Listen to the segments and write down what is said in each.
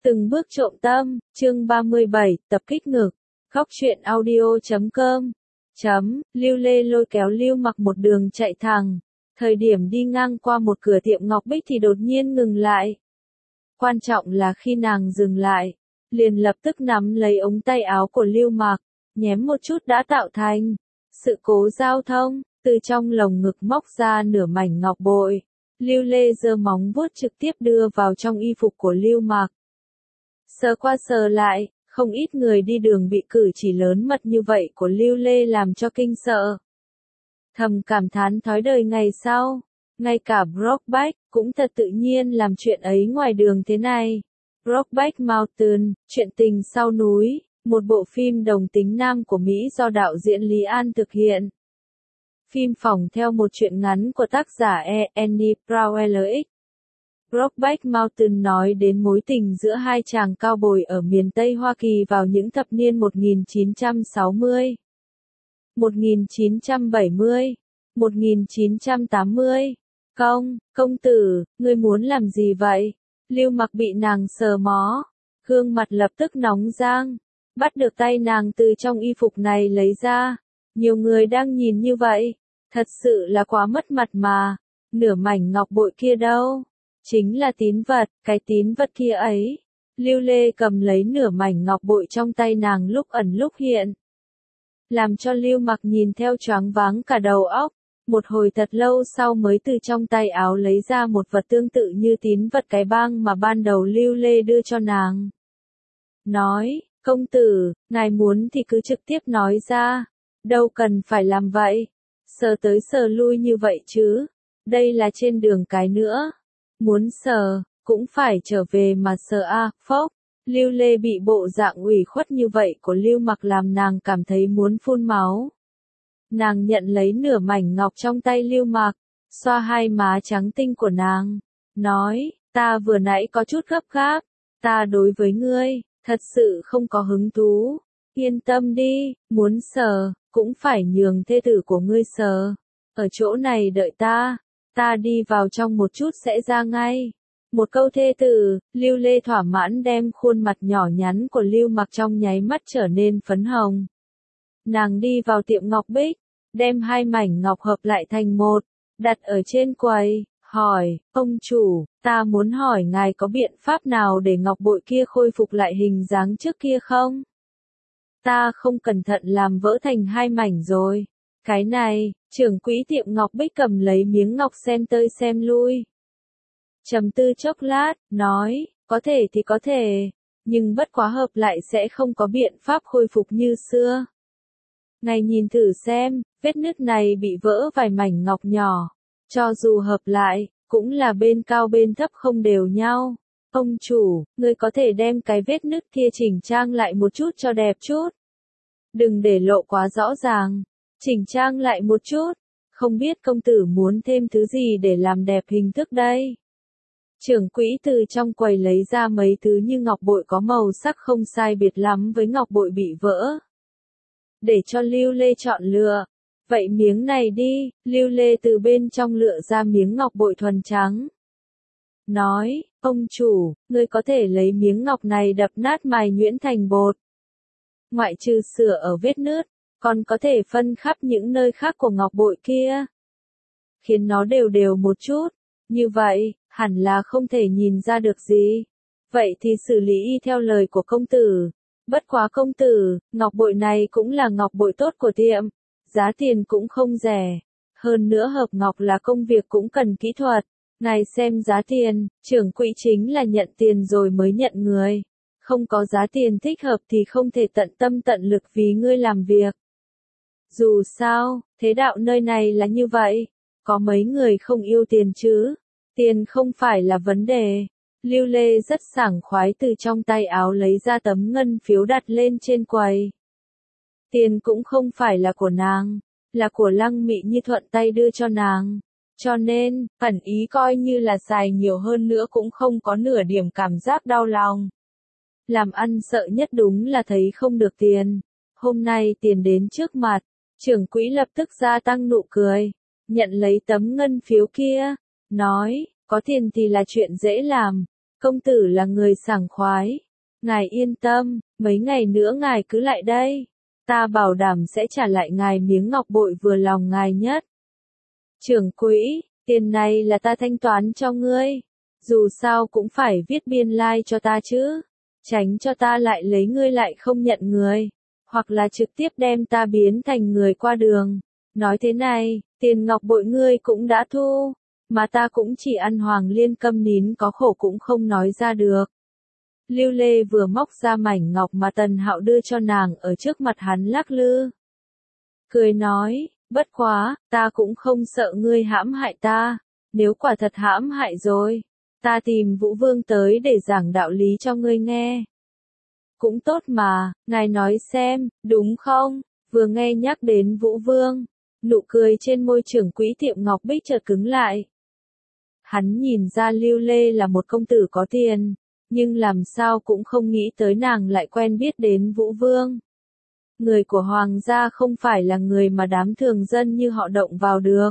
Từng bước trộm tâm, chương 37, tập kích ngực. Góc truyện audio.com. Lưu Lê lôi kéo Lưu Mặc một đường chạy thẳng. Thời điểm đi ngang qua một cửa tiệm ngọc bích thì đột nhiên ngừng lại. Quan trọng là khi nàng dừng lại, liền lập tức nắm lấy ống tay áo của Lưu Mặc, nhém một chút đã tạo thành sự cố giao thông, từ trong lồng ngực móc ra nửa mảnh ngọc bội. Lưu Lê giơ móng vuốt trực tiếp đưa vào trong y phục của Lưu Mặc. Sờ qua sờ lại, không ít người đi đường bị cử chỉ lớn mật như vậy của Lưu Lê làm cho kinh sợ. Thầm cảm thán thói đời ngày sau, ngay cả Brokeback cũng thật tự nhiên làm chuyện ấy ngoài đường thế này. Brokeback Mountain, chuyện tình sau núi, một bộ phim đồng tính nam của Mỹ do đạo diễn Lý An thực hiện. Phim phỏng theo một truyện ngắn của tác giả Annie Proulx. Brokeback Mountain nói đến mối tình giữa hai chàng cao bồi ở miền Tây Hoa Kỳ vào những thập niên 1960, 1970, 1980. Công tử, ngươi muốn làm gì vậy? Lưu Mặc bị nàng sờ mó, gương mặt lập tức nóng rang, bắt được tay nàng từ trong y phục này lấy ra. Nhiều người đang nhìn như vậy, thật sự là quá mất mặt mà. Nửa mảnh ngọc bội kia đâu? Chính là tín vật, cái tín vật kia ấy. Lưu Lê cầm lấy nửa mảnh ngọc bội trong tay nàng lúc ẩn lúc hiện, làm cho Lưu Mặc nhìn theo choáng váng cả đầu óc. Một hồi thật lâu sau mới từ trong tay áo lấy ra một vật tương tự như tín vật cái bang mà ban đầu Lưu Lê đưa cho nàng. Nói, công tử, ngài muốn thì cứ trực tiếp nói ra, đâu cần phải làm vậy, sờ tới sờ lui như vậy chứ, đây là trên đường cái nữa. Muốn sờ, cũng phải trở về mà sờ a, phốc. Lưu Lê bị bộ dạng ủy khuất như vậy của Lưu Mặc làm nàng cảm thấy muốn phun máu. Nàng nhận lấy nửa mảnh ngọc trong tay Lưu Mặc, xoa hai má trắng tinh của nàng, nói, ta vừa nãy có chút gấp gáp, ta đối với ngươi, thật sự không có hứng thú. Yên tâm đi, muốn sờ, cũng phải nhường thê tử của ngươi sờ. Ở chỗ này đợi ta đi vào trong một chút sẽ ra ngay. Một câu thê tử, Lưu Lê thỏa mãn đem khuôn mặt nhỏ nhắn của Lưu Mặc trong nháy mắt trở nên phấn hồng. Nàng đi vào tiệm ngọc bích, đem hai mảnh ngọc hợp lại thành một, đặt ở trên quầy, hỏi, ông chủ, ta muốn hỏi ngài có biện pháp nào để ngọc bội kia khôi phục lại hình dáng trước kia không? Ta không cẩn thận làm vỡ thành hai mảnh rồi. Cái này, trưởng quỹ tiệm ngọc bích cầm lấy miếng ngọc xem tơi xem lui. Trầm tư chốc lát, nói, có thể thì có thể, nhưng bất quá hợp lại sẽ không có biện pháp khôi phục như xưa. Ngài nhìn thử xem, vết nứt này bị vỡ vài mảnh ngọc nhỏ, cho dù hợp lại, cũng là bên cao bên thấp không đều nhau. Ông chủ, ngươi có thể đem cái vết nứt kia chỉnh trang lại một chút cho đẹp chút. Đừng để lộ quá rõ ràng, chỉnh trang lại một chút, không biết công tử muốn thêm thứ gì để làm đẹp hình thức đây. Trưởng quỹ từ trong quầy lấy ra mấy thứ như ngọc bội có màu sắc không sai biệt lắm với ngọc bội bị vỡ, để cho Lưu Lê chọn lựa. Vậy miếng này đi, Lưu Lê từ bên trong lựa ra miếng ngọc bội thuần trắng. Nói, ông chủ, ngươi có thể lấy miếng ngọc này đập nát mài nhuyễn thành bột. Ngoại trừ sửa ở vết nứt, còn có thể phân khắp những nơi khác của ngọc bội kia, khiến nó đều đều một chút. Như vậy, hẳn là không thể nhìn ra được gì. Vậy thì xử lý y theo lời của công tử. Bất quá công tử, ngọc bội này cũng là ngọc bội tốt của tiệm, giá tiền cũng không rẻ. Hơn nữa hợp ngọc là công việc cũng cần kỹ thuật. Ngài xem giá tiền, trưởng quỹ chính là nhận tiền rồi mới nhận người. Không có giá tiền thích hợp thì không thể tận tâm tận lực vì ngươi làm việc. Dù sao, thế đạo nơi này là như vậy. Có mấy người không yêu tiền chứ? Tiền không phải là vấn đề. Lưu Lê rất sảng khoái từ trong tay áo lấy ra tấm ngân phiếu đặt lên trên quầy. Tiền cũng không phải là của nàng, là của Lăng Mị Nhi thuận tay đưa cho nàng. Cho nên, ẩn ý coi như là xài nhiều hơn nữa cũng không có nửa điểm cảm giác đau lòng. Làm ăn sợ nhất đúng là thấy không được tiền. Hôm nay tiền đến trước mặt, trưởng quỹ lập tức gia tăng nụ cười, nhận lấy tấm ngân phiếu kia, nói, có tiền thì là chuyện dễ làm, công tử là người sảng khoái. Ngài yên tâm, mấy ngày nữa ngài cứ lại đây. Ta bảo đảm sẽ trả lại ngài miếng ngọc bội vừa lòng ngài nhất. Trưởng quỹ, tiền này là ta thanh toán cho ngươi. Dù sao cũng phải viết biên lai cho ta chứ. Tránh cho ta lại lấy ngươi lại không nhận người. Hoặc là trực tiếp đem ta biến thành người qua đường. Nói thế này, tiền ngọc bội ngươi cũng đã thu. Mà ta cũng chỉ ăn Hoàng Liên câm nín có khổ cũng không nói ra được. Lưu Lê vừa móc ra mảnh ngọc mà Tần Hạo đưa cho nàng ở trước mặt hắn lắc lư. Cười nói, bất quá, ta cũng không sợ ngươi hãm hại ta. Nếu quả thật hãm hại rồi, ta tìm Vũ Vương tới để giảng đạo lý cho ngươi nghe. Cũng tốt mà, ngài nói xem, đúng không? Vừa nghe nhắc đến Vũ Vương, nụ cười trên môi trưởng quỹ tiệm Ngọc Bích chợt cứng lại. Hắn nhìn ra Lưu Lê là một công tử có tiền, nhưng làm sao cũng không nghĩ tới nàng lại quen biết đến Vũ Vương. Người của Hoàng gia không phải là người mà đám thường dân như họ động vào được.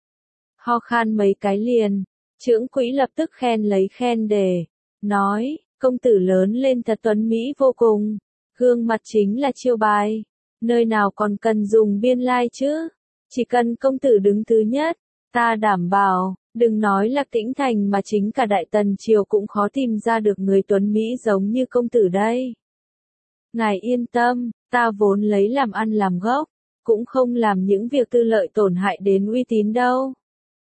Ho khan mấy cái liền, trưởng quỹ lập tức khen lấy khen để, nói, công tử lớn lên thật tuấn mỹ vô cùng, gương mặt chính là chiêu bài, nơi nào còn cần dùng biên lai chứ, chỉ cần công tử đứng thứ nhất, ta đảm bảo, đừng nói là Tĩnh Thành mà chính cả Đại Tần Triều cũng khó tìm ra được người tuấn mỹ giống như công tử đây. Ngài yên tâm, ta vốn lấy làm ăn làm gốc, cũng không làm những việc tư lợi tổn hại đến uy tín đâu.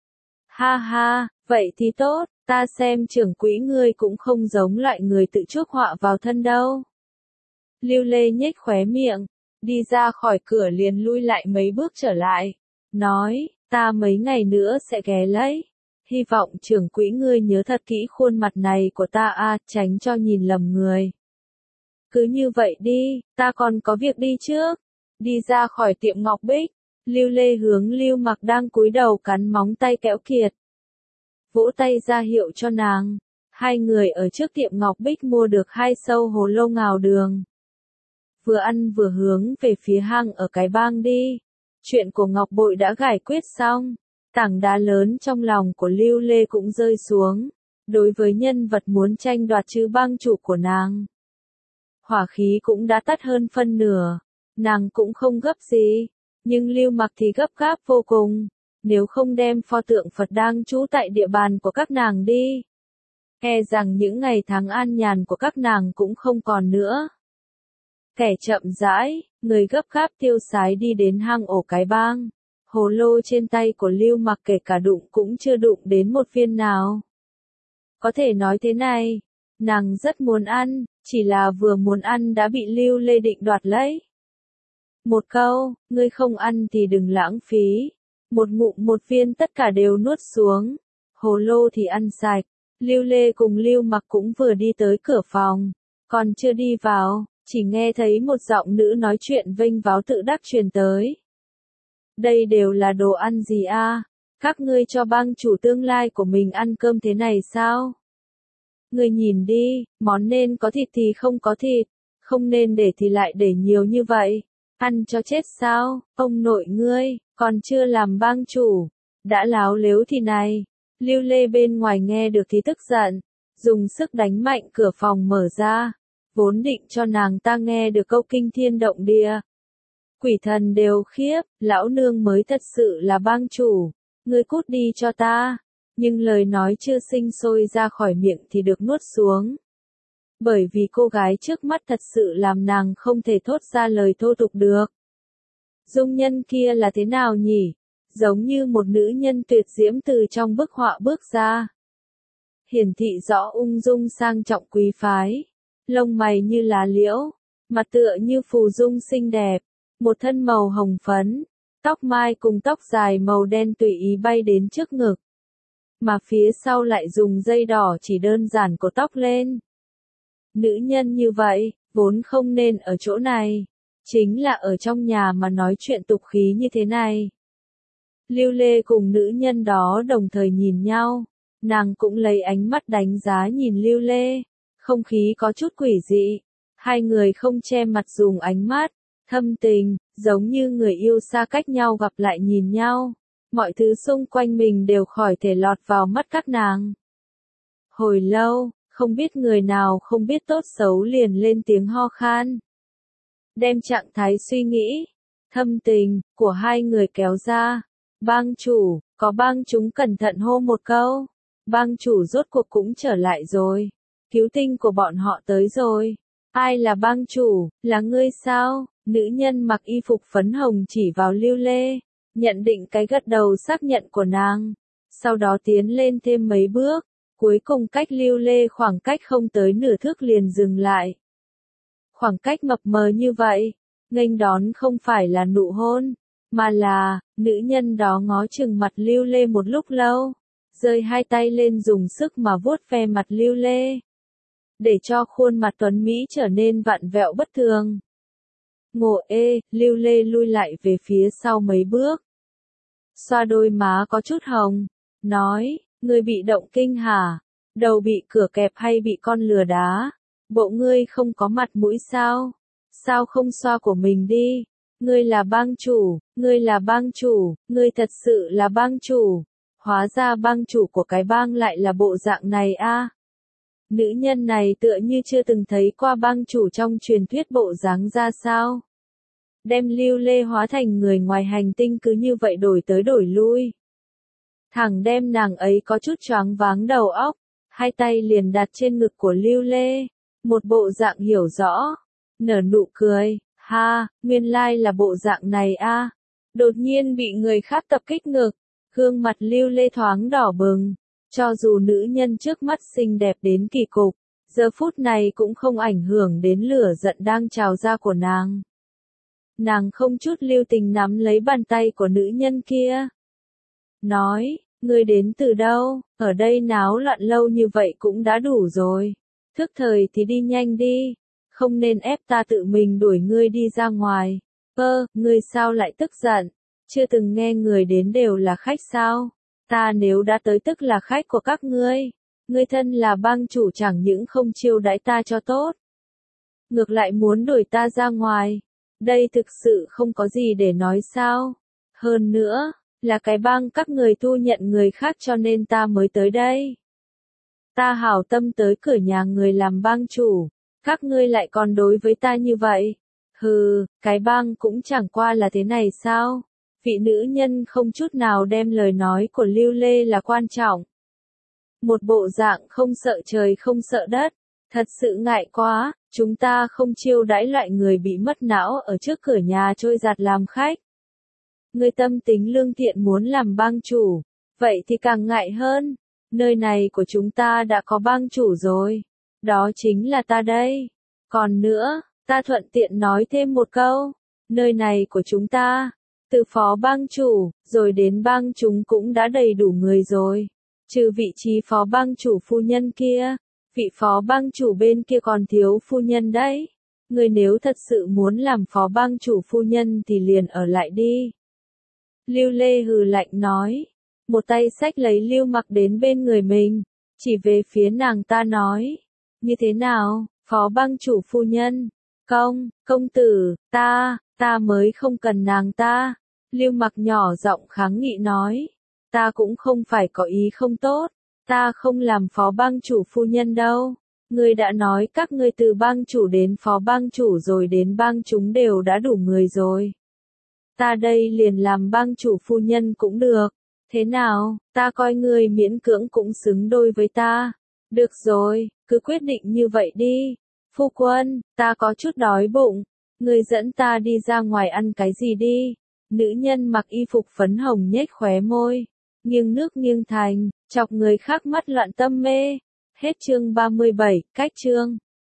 Ha ha, vậy thì tốt, ta xem trưởng quỹ ngươi cũng không giống loại người tự chuốc họa vào thân đâu. Lưu Lê nhếch khóe miệng, đi ra khỏi cửa liền lui lại mấy bước trở lại, nói, ta mấy ngày nữa sẽ ghé lấy. Hy vọng trưởng quỹ ngươi nhớ thật kỹ khuôn mặt này của ta tránh cho nhìn lầm người. Cứ như vậy đi, ta còn có việc đi trước. Đi ra khỏi tiệm Ngọc Bích, Lưu Lê hướng Lưu Mặc đang cúi đầu cắn móng tay kẽo kiệt. Vỗ tay ra hiệu cho nàng. Hai người ở trước tiệm Ngọc Bích mua được 2 sâu hồ lô ngào đường. Vừa ăn vừa hướng về phía hang ở cái bang đi. Chuyện của Ngọc Bội đã giải quyết xong. Tảng đá lớn trong lòng của Lưu Lê cũng rơi xuống. Đối với nhân vật muốn tranh đoạt chữ bang chủ của nàng, hỏa khí cũng đã tắt hơn phân nửa. Nàng cũng không gấp gì. Nhưng Lưu Mặc thì gấp gáp vô cùng. Nếu không đem pho tượng Phật đang trú tại địa bàn của các nàng đi, e rằng những ngày tháng an nhàn của các nàng cũng không còn nữa. Kẻ chậm rãi, người gấp gáp tiêu sái đi đến hang ổ cái bang. Hồ lô trên tay của Lưu Mặc kể cả đụng cũng chưa đụng đến một viên nào. Có thể nói thế này, nàng rất muốn ăn, chỉ là vừa muốn ăn đã bị Lưu Lê định đoạt lấy. Một câu, ngươi không ăn thì đừng lãng phí. Một ngụm một viên tất cả đều nuốt xuống. Hồ lô thì ăn sạch. Lưu Lê cùng Lưu Mặc cũng vừa đi tới cửa phòng. Còn chưa đi vào, chỉ nghe thấy một giọng nữ nói chuyện vênh váo tự đắc truyền tới. Đây đều là đồ ăn gì a? Các ngươi cho bang chủ tương lai của mình ăn cơm thế này sao? Ngươi nhìn đi, món nên có thịt thì không có thịt, không nên để thì lại để nhiều như vậy. Ăn cho chết sao, ông nội ngươi, còn chưa làm bang chủ, đã láo lếu thì này. Lưu Lê bên ngoài nghe được thì tức giận, dùng sức đánh mạnh cửa phòng mở ra, vốn định cho nàng ta nghe được câu kinh thiên động địa. Quỷ thần đều khiếp, lão nương mới thật sự là bang chủ, ngươi cút đi cho ta. Nhưng lời nói chưa sinh sôi ra khỏi miệng thì được nuốt xuống. Bởi vì cô gái trước mắt thật sự làm nàng không thể thốt ra lời thô tục được. Dung nhân kia là thế nào nhỉ? Giống như một nữ nhân tuyệt diễm từ trong bức họa bước ra. Hiển thị rõ ung dung sang trọng quý phái. Lông mày như lá liễu, mặt tựa như phù dung xinh đẹp. Một thân màu hồng phấn, tóc mai cùng tóc dài màu đen tùy ý bay đến trước ngực. Mà phía sau lại dùng dây đỏ chỉ đơn giản cột tóc lên. Nữ nhân như vậy, vốn không nên ở chỗ này. Chính là ở trong nhà mà nói chuyện tục khí như thế này. Lưu Lê cùng nữ nhân đó đồng thời nhìn nhau. Nàng cũng lấy ánh mắt đánh giá nhìn Lưu Lê. Không khí có chút quỷ dị. Hai người không che mặt dùng ánh mắt thâm tình, giống như người yêu xa cách nhau gặp lại nhìn nhau. Mọi thứ xung quanh mình đều khỏi thể lọt vào mắt các nàng. Hồi lâu, Không biết người nào không biết tốt xấu liền lên tiếng ho khan. Đem trạng thái suy nghĩ, thâm tình, của hai người kéo ra. Bang chủ, có bang chúng cẩn thận hô một câu. Bang chủ rốt cuộc cũng trở lại rồi. Cứu tinh của bọn họ tới rồi. Ai là bang chủ, là ngươi sao? Nữ nhân mặc y phục phấn hồng chỉ vào Lưu Lê, nhận định cái gật đầu xác nhận của nàng. Sau đó tiến lên thêm mấy bước, cuối cùng cách Lưu Lê khoảng cách không tới nửa thước liền dừng lại. Khoảng cách mập mờ như vậy, nghênh đón không phải là nụ hôn, mà là, nữ nhân đó ngó chừng mặt Lưu Lê một lúc lâu, giơ hai tay lên dùng sức mà vuốt ve mặt Lưu Lê, để cho khuôn mặt tuấn Mỹ trở nên vặn vẹo bất thường. Ngộ ê, Lưu Lê lui lại về phía sau mấy bước. Xoa đôi má có chút hồng, nói, ngươi bị động kinh hả? Đầu bị cửa kẹp hay bị con lừa đá? Bộ ngươi không có mặt mũi sao? Sao không xoa của mình đi? Ngươi là bang chủ, ngươi là bang chủ, ngươi thật sự là bang chủ. Hóa ra bang chủ của cái bang lại là bộ dạng này a. Nữ nhân này tựa như chưa từng thấy qua bang chủ trong truyền thuyết bộ dáng ra sao. Đem Lưu Lê hóa thành người ngoài hành tinh cứ như vậy đổi tới đổi lui. Thẳng đem nàng ấy có chút choáng váng đầu óc, hai tay liền đặt trên ngực của Lưu Lê, một bộ dạng hiểu rõ, nở nụ cười, ha, nguyên lai là bộ dạng này a. Đột nhiên bị người khác tập kích ngực, gương mặt Lưu Lê thoáng đỏ bừng, cho dù nữ nhân trước mắt xinh đẹp đến kỳ cục, giờ phút này cũng không ảnh hưởng đến lửa giận đang trào ra của nàng. Nàng không chút lưu tình nắm lấy bàn tay của nữ nhân kia. Nói, ngươi đến từ đâu, ở đây náo loạn lâu như vậy cũng đã đủ rồi. Thức thời thì đi nhanh đi, không nên ép ta tự mình đuổi ngươi đi ra ngoài. Ngươi sao lại tức giận, chưa từng nghe người đến đều là khách sao? Ta nếu đã tới tức là khách của các ngươi. Ngươi thân là bang chủ chẳng những không chiêu đãi ta cho tốt, ngược lại muốn đuổi ta ra ngoài. Đây thực sự không có gì để nói sao. Hơn nữa, là cái bang các người thu nhận người khác cho nên ta mới tới đây. Ta hảo tâm tới cửa nhà người làm bang chủ, các ngươi lại còn đối với ta như vậy. Hừ, cái bang cũng chẳng qua là thế này sao? Vị nữ nhân không chút nào đem lời nói của Lưu Lê là quan trọng. Một bộ dạng không sợ trời không sợ đất, thật sự ngại quá, chúng ta không chiêu đãi loại người bị mất não ở trước cửa nhà trôi giạt làm khách. Ngươi tâm tính lương thiện muốn làm bang chủ, vậy thì càng ngại hơn, nơi này của chúng ta đã có bang chủ rồi, đó chính là ta đây. Còn nữa, ta thuận tiện nói thêm một câu, nơi này của chúng ta, từ phó bang chủ, rồi đến bang chúng cũng đã đầy đủ người rồi, trừ vị trí phó bang chủ phu nhân kia. Vị phó bang chủ bên kia còn thiếu phu nhân đấy. Người nếu thật sự muốn làm phó bang chủ phu nhân thì liền ở lại đi. Lưu Lê hừ lạnh nói. Một tay xách lấy Lưu Mặc đến bên người mình. Chỉ về phía nàng ta nói. Như thế nào, phó bang chủ phu nhân? Công tử, ta mới không cần nàng ta. Lưu Mặc nhỏ giọng kháng nghị nói. Ta cũng không phải có ý không tốt. Ta không làm phó bang chủ phu nhân đâu. Ngươi đã nói các ngươi từ bang chủ đến phó bang chủ rồi đến bang chúng đều đã đủ người rồi. Ta đây liền làm bang chủ phu nhân cũng được. Thế nào, ta coi ngươi miễn cưỡng cũng xứng đôi với ta. Được rồi, cứ quyết định như vậy đi. Phu quân, ta có chút đói bụng. Ngươi dẫn ta đi ra ngoài ăn cái gì đi. Nữ nhân mặc y phục phấn hồng nhếch khóe môi. Nghiêng nước nghiêng thành, chọc người khác mắt loạn tâm mê. Hết chương 37, cách chương.